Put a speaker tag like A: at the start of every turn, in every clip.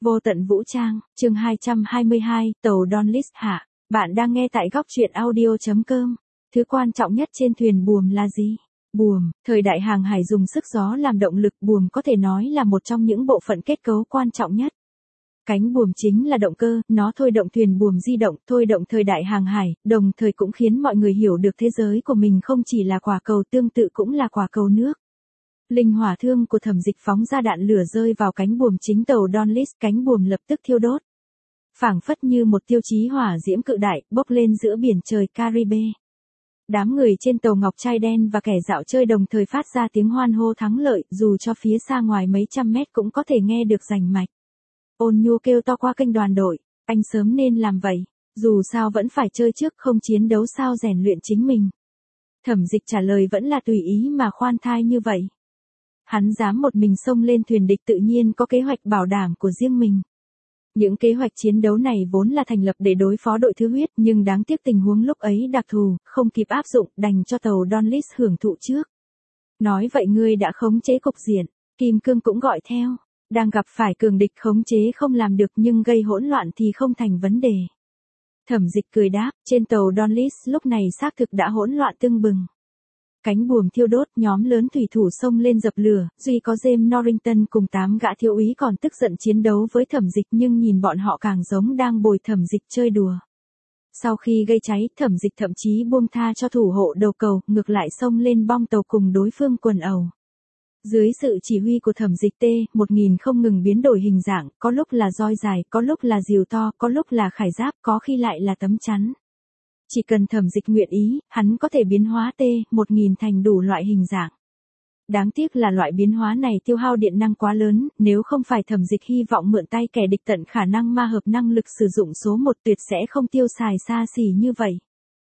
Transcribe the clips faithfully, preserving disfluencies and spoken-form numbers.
A: Vô tận vũ trang, chương hai trăm hai mươi hai, tàu Dauntless hạ. Bạn đang nghe tại góc truyện audio chấm com. Thứ quan trọng nhất trên thuyền buồm là gì? Buồm, thời đại hàng hải dùng sức gió làm động lực, buồm có thể nói là một trong những bộ phận kết cấu quan trọng nhất. Cánh buồm chính là động cơ, nó thôi động thuyền buồm di động, thôi động thời đại hàng hải, đồng thời cũng khiến mọi người hiểu được thế giới của mình không chỉ là quả cầu, tương tự cũng là quả cầu nước. Linh hỏa thương của Thẩm Dịch phóng ra đạn lửa rơi vào cánh buồm chính tàu Dauntless, cánh buồm lập tức thiêu đốt. Phảng phất như một tiêu chí hỏa diễm cự đại, bốc lên giữa biển trời Caribe. Đám người trên tàu ngọc trai đen và kẻ dạo chơi đồng thời phát ra tiếng hoan hô thắng lợi, dù cho phía xa ngoài mấy trăm mét cũng có thể nghe được rành mạch. Ôn Nhu kêu to qua kênh đoàn đội, anh sớm nên làm vậy, dù sao vẫn phải chơi trước, không chiến đấu sao rèn luyện chính mình. Thẩm Dịch trả lời vẫn là tùy ý mà khoan thai như vậy. Hắn dám một mình xông lên thuyền địch tự nhiên có kế hoạch bảo đảm của riêng mình. Những kế hoạch chiến đấu này vốn là thành lập để đối phó đội thứ huyết, nhưng đáng tiếc tình huống lúc ấy đặc thù, không kịp áp dụng, đành cho tàu Dauntless hưởng thụ trước. Nói vậy ngươi đã khống chế cục diện, Kim Cương cũng gọi theo, đang gặp phải cường địch khống chế không làm được nhưng gây hỗn loạn thì không thành vấn đề. Thẩm Dịch cười đáp, trên tàu Dauntless lúc này xác thực đã hỗn loạn tưng bừng. Cánh buồm thiêu đốt, nhóm lớn thủy thủ xông lên dập lửa, duy có James Norrington cùng tám gã thiếu úy còn tức giận chiến đấu với Thẩm Dịch, nhưng nhìn bọn họ càng giống đang bồi Thẩm Dịch chơi đùa. Sau khi gây cháy, Thẩm Dịch thậm chí buông tha cho thủ hộ đầu cầu, ngược lại xông lên bong tàu cùng đối phương quần ẩu. Dưới sự chỉ huy của Thẩm Dịch T một nghìn không ngừng biến đổi hình dạng, có lúc là roi dài, có lúc là rìu to, có lúc là khải giáp, có khi lại là tấm chắn. Chỉ cần Thẩm Dịch nguyện ý, hắn có thể biến hóa T một nghìn thành đủ loại hình dạng. Đáng tiếc là loại biến hóa này tiêu hao điện năng quá lớn, nếu không phải Thẩm Dịch hy vọng mượn tay kẻ địch tận khả năng ma hợp năng lực sử dụng số một, tuyệt sẽ không tiêu xài xa xỉ như vậy.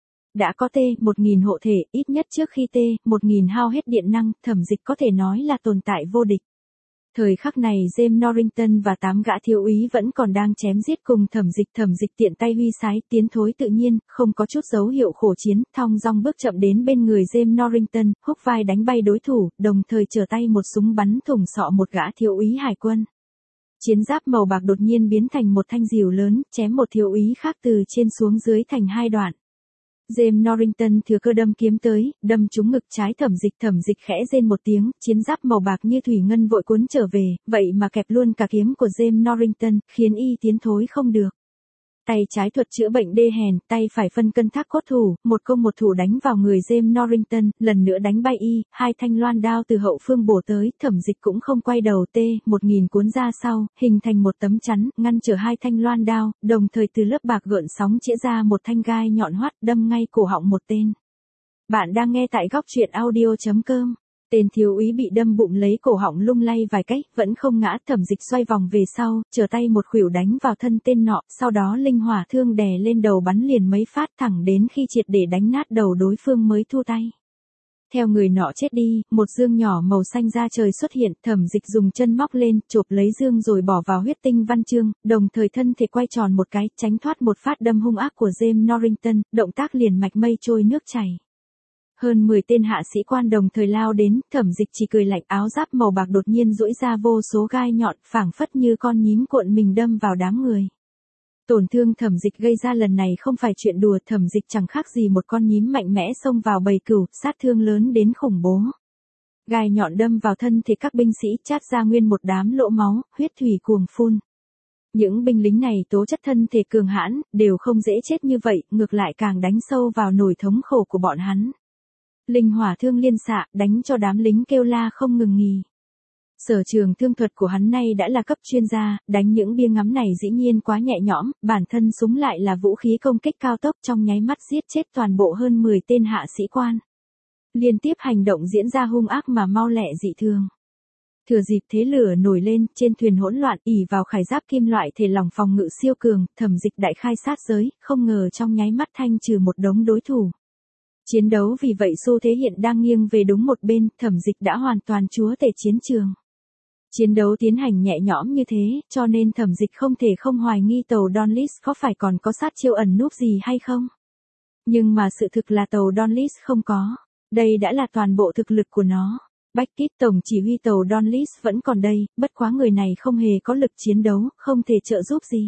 A: Đã có T một nghìn hộ thể, ít nhất trước khi T một nghìn hao hết điện năng, Thẩm Dịch có thể nói là tồn tại vô địch. Thời khắc này James Norrington và tám gã thiếu úy vẫn còn đang chém giết cùng Thẩm Dịch. Thẩm Dịch tiện tay huy sái, tiến thối tự nhiên, không có chút dấu hiệu khổ chiến, thong dong bước chậm đến bên người James Norrington, húc vai đánh bay đối thủ, đồng thời trở tay một súng bắn thủng sọ một gã thiếu úy hải quân. Chiến giáp màu bạc đột nhiên biến thành một thanh rìu lớn, chém một thiếu úy khác từ trên xuống dưới thành hai đoạn. James Norrington thừa cơ đâm kiếm tới, đâm trúng ngực trái Thẩm Dịch. Thẩm Dịch khẽ rên một tiếng, chiến giáp màu bạc như thủy ngân vội cuốn trở về, vậy mà kẹp luôn cả kiếm của James Norrington, khiến y tiến thối không được. Tay trái thuật chữa bệnh đê hèn, tay phải phân cân thác cốt thủ, một công một thủ đánh vào người James Norrington, lần nữa đánh bay y, hai thanh loan đao từ hậu phương bổ tới, Thẩm Dịch cũng không quay đầu, T một nghìn cuốn ra sau, hình thành một tấm chắn, ngăn trở hai thanh loan đao, đồng thời từ lớp bạc gợn sóng chĩa ra một thanh gai nhọn hoắt, đâm ngay cổ họng một tên. Bạn đang nghe tại góc truyện audio chấm com. Tên thiếu úy bị đâm bụng lấy cổ họng lung lay vài cách, vẫn không ngã. Thẩm Dịch xoay vòng về sau, trở tay một khuỷu đánh vào thân tên nọ, sau đó linh hỏa thương đè lên đầu bắn liền mấy phát thẳng đến khi triệt để đánh nát đầu đối phương mới thu tay. Theo người nọ chết đi, một dương nhỏ màu xanh da trời xuất hiện, Thẩm Dịch dùng chân móc lên, chộp lấy dương rồi bỏ vào huyết tinh văn chương, đồng thời thân thể quay tròn một cái, tránh thoát một phát đâm hung ác của James Norrington, động tác liền mạch mây trôi nước chảy. Hơn mười tên hạ sĩ quan đồng thời lao đến, Thẩm Dịch chỉ cười lạnh, áo giáp màu bạc đột nhiên duỗi ra vô số gai nhọn, phảng phất như con nhím cuộn mình đâm vào đám người. Tổn thương Thẩm Dịch gây ra lần này không phải chuyện đùa, Thẩm Dịch chẳng khác gì một con nhím mạnh mẽ xông vào bầy cừu, sát thương lớn đến khủng bố. Gai nhọn đâm vào thân thể các binh sĩ, chát ra nguyên một đám lỗ máu, huyết thủy cuồng phun. Những binh lính này tố chất thân thể cường hãn, đều không dễ chết như vậy, ngược lại càng đánh sâu vào nỗi thống khổ của bọn hắn. Linh hỏa thương liên xạ, đánh cho đám lính kêu la không ngừng nghỉ. Sở trường thương thuật của hắn nay đã là cấp chuyên gia, đánh những bia ngắm này dĩ nhiên quá nhẹ nhõm, bản thân súng lại là vũ khí công kích cao tốc, trong nháy mắt giết chết toàn bộ hơn mười tên hạ sĩ quan. Liên tiếp hành động diễn ra hung ác mà mau lẹ dị thường. Thừa dịp thế lửa nổi lên, trên thuyền hỗn loạn, ỷ vào khải giáp kim loại thể lỏng phòng ngự siêu cường, Thẩm Dịch đại khai sát giới, không ngờ trong nháy mắt thanh trừ một đống đối thủ. Chiến đấu vì vậy xu thế hiện đang nghiêng về đúng một bên, Thẩm Dịch đã hoàn toàn chúa tể chiến trường. Chiến đấu tiến hành nhẹ nhõm như thế, cho nên Thẩm Dịch không thể không hoài nghi tàu Dauntless có phải còn có sát chiêu ẩn núp gì hay không. Nhưng mà sự thực là tàu Dauntless không có, đây đã là toàn bộ thực lực của nó. Beckett tổng chỉ huy tàu Dauntless vẫn còn đây, bất quá người này không hề có lực chiến đấu, không thể trợ giúp gì.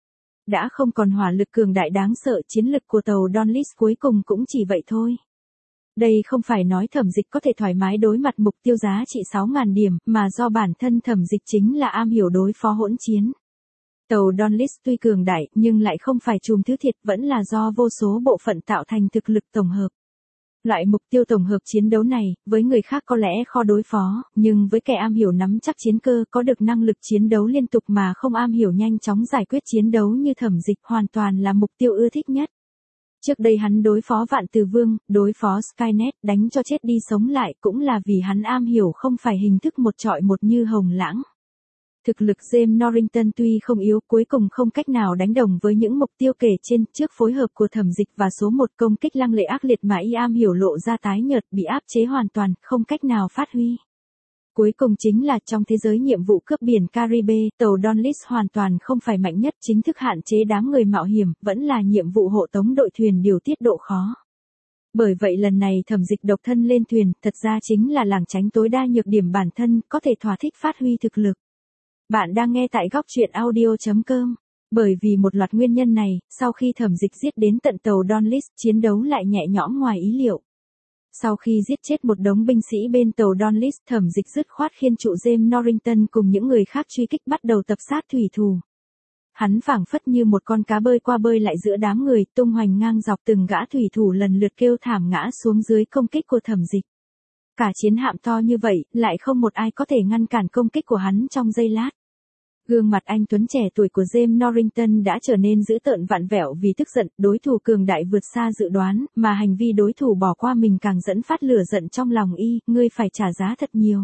A: Đã không còn hỏa lực cường đại đáng sợ, chiến lực của tàu Dauntless cuối cùng cũng chỉ vậy thôi. Đây không phải nói Thẩm Dịch có thể thoải mái đối mặt mục tiêu giá trị sáu nghìn điểm, mà do bản thân Thẩm Dịch chính là am hiểu đối phó hỗn chiến. Tàu Dauntless tuy cường đại, nhưng lại không phải chùm thứ thiệt, vẫn là do vô số bộ phận tạo thành thực lực tổng hợp. Loại mục tiêu tổng hợp chiến đấu này, với người khác có lẽ khó đối phó, nhưng với kẻ am hiểu nắm chắc chiến cơ có được năng lực chiến đấu liên tục mà không am hiểu nhanh chóng giải quyết chiến đấu như Thẩm Dịch hoàn toàn là mục tiêu ưa thích nhất. Trước đây hắn đối phó Vạn Từ Vương, đối phó Skynet, đánh cho chết đi sống lại cũng là vì hắn am hiểu không phải hình thức một trọi một như Hồng Lãng. Thực lực James Norrington tuy không yếu, cuối cùng không cách nào đánh đồng với những mục tiêu kể trên, trước phối hợp của Thẩm Dịch và số một công kích lăng lệ ác liệt mà y am hiểu lộ ra tái nhợt, bị áp chế hoàn toàn, không cách nào phát huy. Cuối cùng chính là trong thế giới nhiệm vụ cướp biển Caribe, tàu Dauntless hoàn toàn không phải mạnh nhất, chính thức hạn chế đám người mạo hiểm, vẫn là nhiệm vụ hộ tống đội thuyền điều tiết độ khó. Bởi vậy lần này Thẩm Dịch độc thân lên thuyền, thật ra chính là lảng tránh tối đa nhược điểm bản thân, có thể thỏa thích phát huy thực lực. Bạn đang nghe tại góc truyện audio chấm com. Bởi vì một loạt nguyên nhân này, sau khi Thẩm Dịch giết đến tận tàu Dauntless, chiến đấu lại nhẹ nhõm ngoài ý liệu. Sau khi giết chết một đống binh sĩ bên tàu Dauntless, Thẩm Dịch dứt khoát khiên trụ James Norrington cùng những người khác truy kích, bắt đầu tập sát thủy thủ. Hắn phảng phất như một con cá bơi qua bơi lại giữa đám người, tung hoành ngang dọc, từng gã thủy thủ lần lượt kêu thảm ngã xuống dưới công kích của Thẩm Dịch. Cả chiến hạm to như vậy, lại không một ai có thể ngăn cản công kích của hắn trong giây lát. Gương mặt anh tuấn trẻ tuổi của James Norrington đã trở nên dữ tợn vặn vẹo vì tức giận, đối thủ cường đại vượt xa dự đoán, mà hành vi đối thủ bỏ qua mình càng dẫn phát lửa giận trong lòng y, ngươi phải trả giá thật nhiều.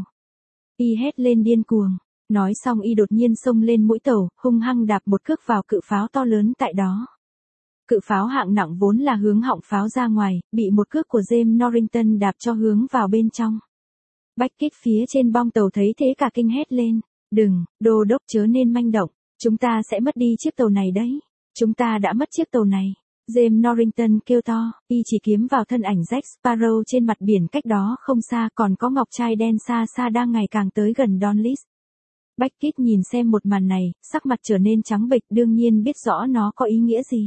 A: Y hét lên điên cuồng. Nói xong y đột nhiên xông lên mũi tàu, hung hăng đạp một cước vào cự pháo to lớn tại đó. Cự pháo hạng nặng vốn là hướng họng pháo ra ngoài, bị một cước của James Norrington đạp cho hướng vào bên trong. Beckett phía trên bong tàu thấy thế cả kinh hét lên. Đừng, đô đốc chớ nên manh động, chúng ta sẽ mất đi chiếc tàu này đấy. Chúng ta đã mất chiếc tàu này. James Norrington kêu to, y chỉ kiếm vào thân ảnh Jack Sparrow trên mặt biển cách đó không xa, còn có ngọc trai đen xa xa đang ngày càng tới gần Dauntless. Beckett nhìn xem một màn này, sắc mặt trở nên trắng bệch, đương nhiên biết rõ nó có ý nghĩa gì.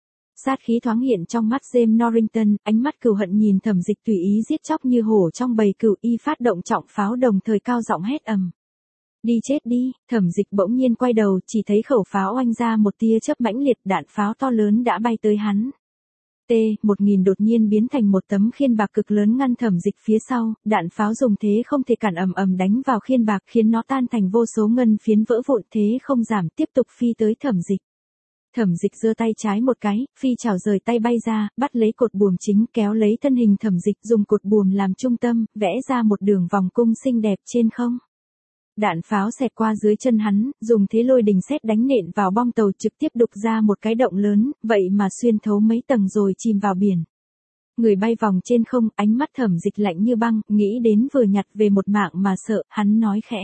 A: Sát khí thoáng hiện trong mắt James Norrington, ánh mắt cừu hận nhìn Thẩm Dịch tùy ý giết chóc như hổ trong bầy cừu, y phát động trọng pháo đồng thời cao giọng hét ầm. Đi chết đi, Thẩm Dịch bỗng nhiên quay đầu, chỉ thấy khẩu pháo oanh ra một tia chớp mãnh liệt, đạn pháo to lớn đã bay tới hắn. T một nghìn đột nhiên biến thành một tấm khiên bạc cực lớn ngăn Thẩm Dịch phía sau, đạn pháo dùng thế không thể cản ầm ầm đánh vào khiên bạc khiến nó tan thành vô số ngân phiến vỡ vụn, thế không giảm tiếp tục phi tới Thẩm Dịch. Thẩm Dịch giơ tay trái một cái, phi chảo rời tay bay ra, bắt lấy cột buồm chính, kéo lấy thân hình Thẩm Dịch, dùng cột buồm làm trung tâm, vẽ ra một đường vòng cung xinh đẹp trên không. Đạn pháo xẹt qua dưới chân hắn, dùng thế lôi đình sét đánh nện vào bong tàu, trực tiếp đục ra một cái động lớn, vậy mà xuyên thấu mấy tầng rồi chìm vào biển. Người bay vòng trên không, ánh mắt Thẩm Dịch lạnh như băng, nghĩ đến vừa nhặt về một mạng mà sợ, hắn nói khẽ.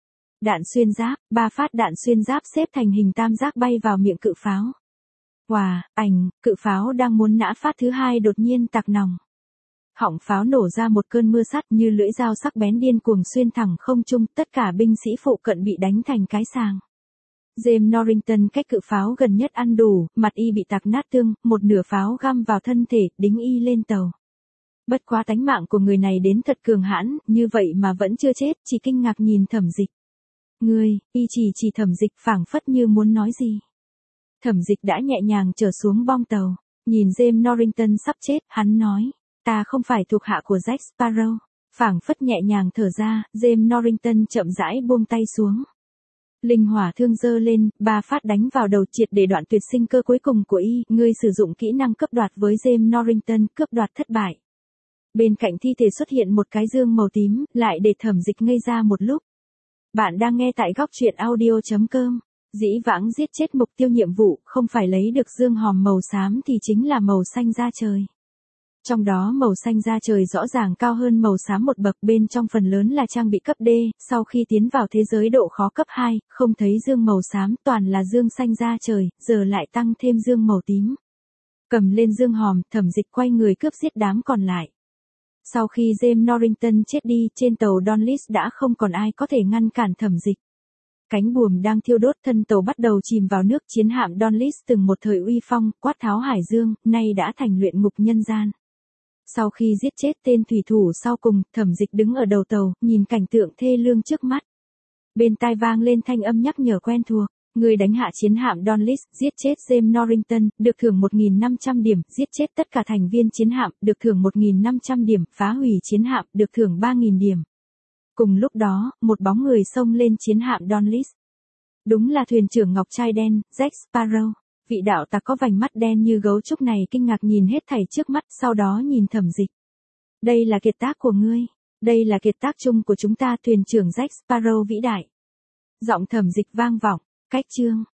A: Đạn xuyên giáp, ba phát đạn xuyên giáp xếp thành hình tam giác bay vào miệng cự pháo. Wow, ảnh, cự pháo đang muốn nã phát thứ hai đột nhiên tạc nòng. Họng pháo nổ ra một cơn mưa sắt như lưỡi dao sắc bén điên cuồng xuyên thẳng không trung, tất cả binh sĩ phụ cận bị đánh thành cái sàng. James Norrington cách cự pháo gần nhất ăn đủ, mặt y bị tạc nát tương, một nửa pháo găm vào thân thể, đính y lên tàu. Bất quá tánh mạng của người này đến thật cường hãn, như vậy mà vẫn chưa chết, chỉ kinh ngạc nhìn Thẩm Dịch. Ngươi, y chỉ chỉ Thẩm Dịch phảng phất như muốn nói gì. Thẩm Dịch đã nhẹ nhàng trở xuống bong tàu, nhìn James Norrington sắp chết, hắn nói. Ta không phải thuộc hạ của Jack Sparrow. Phảng phất nhẹ nhàng thở ra, James Norrington chậm rãi buông tay xuống. Linh hỏa thương giơ lên, ba phát đánh vào đầu triệt để đoạn tuyệt sinh cơ cuối cùng của y. Ngươi sử dụng kỹ năng cướp đoạt với James Norrington, cướp đoạt thất bại. Bên cạnh thi thể xuất hiện một cái dương màu tím, lại để Thẩm Dịch ngây ra một lúc. Bạn đang nghe tại góc truyện audio chấm com. Dĩ vãng giết chết mục tiêu nhiệm vụ, không phải lấy được dương hòm màu xám thì chính là màu xanh da trời. Trong đó màu xanh da trời rõ ràng cao hơn màu xám một bậc, bên trong phần lớn là trang bị cấp D, sau khi tiến vào thế giới độ khó cấp hai, không thấy dương màu xám, toàn là dương xanh da trời, giờ lại tăng thêm dương màu tím. Cầm lên dương hòm, Thẩm Dịch quay người cướp giết đám còn lại. Sau khi James Norrington chết đi, trên tàu Dauntless đã không còn ai có thể ngăn cản Thẩm Dịch. Cánh buồm đang thiêu đốt, thân tàu bắt đầu chìm vào nước. Chiến hạm Dauntless từng một thời uy phong, quát tháo hải dương, nay đã thành luyện ngục nhân gian. Sau khi giết chết tên thủy thủ sau cùng, Thẩm Dịch đứng ở đầu tàu, nhìn cảnh tượng thê lương trước mắt. Bên tai vang lên thanh âm nhắc nhở quen thuộc. Người đánh hạ chiến hạm Dauntless, giết chết James Norrington, được thưởng một nghìn năm trăm điểm, giết chết tất cả thành viên chiến hạm, được thưởng một nghìn năm trăm điểm, phá hủy chiến hạm, được thưởng ba nghìn điểm. Cùng lúc đó, một bóng người xông lên chiến hạm Dauntless. Đúng là thuyền trưởng ngọc trai đen, Jack Sparrow. Vị đạo tặc có vành mắt đen như gấu trúc này kinh ngạc nhìn hết thảy trước mắt, sau đó nhìn Thẩm Dịch. Đây là kiệt tác của ngươi. Đây là kiệt tác chung của chúng ta, thuyền trưởng Jack Sparrow vĩ đại. Giọng Thẩm Dịch vang vọng. Cách chương.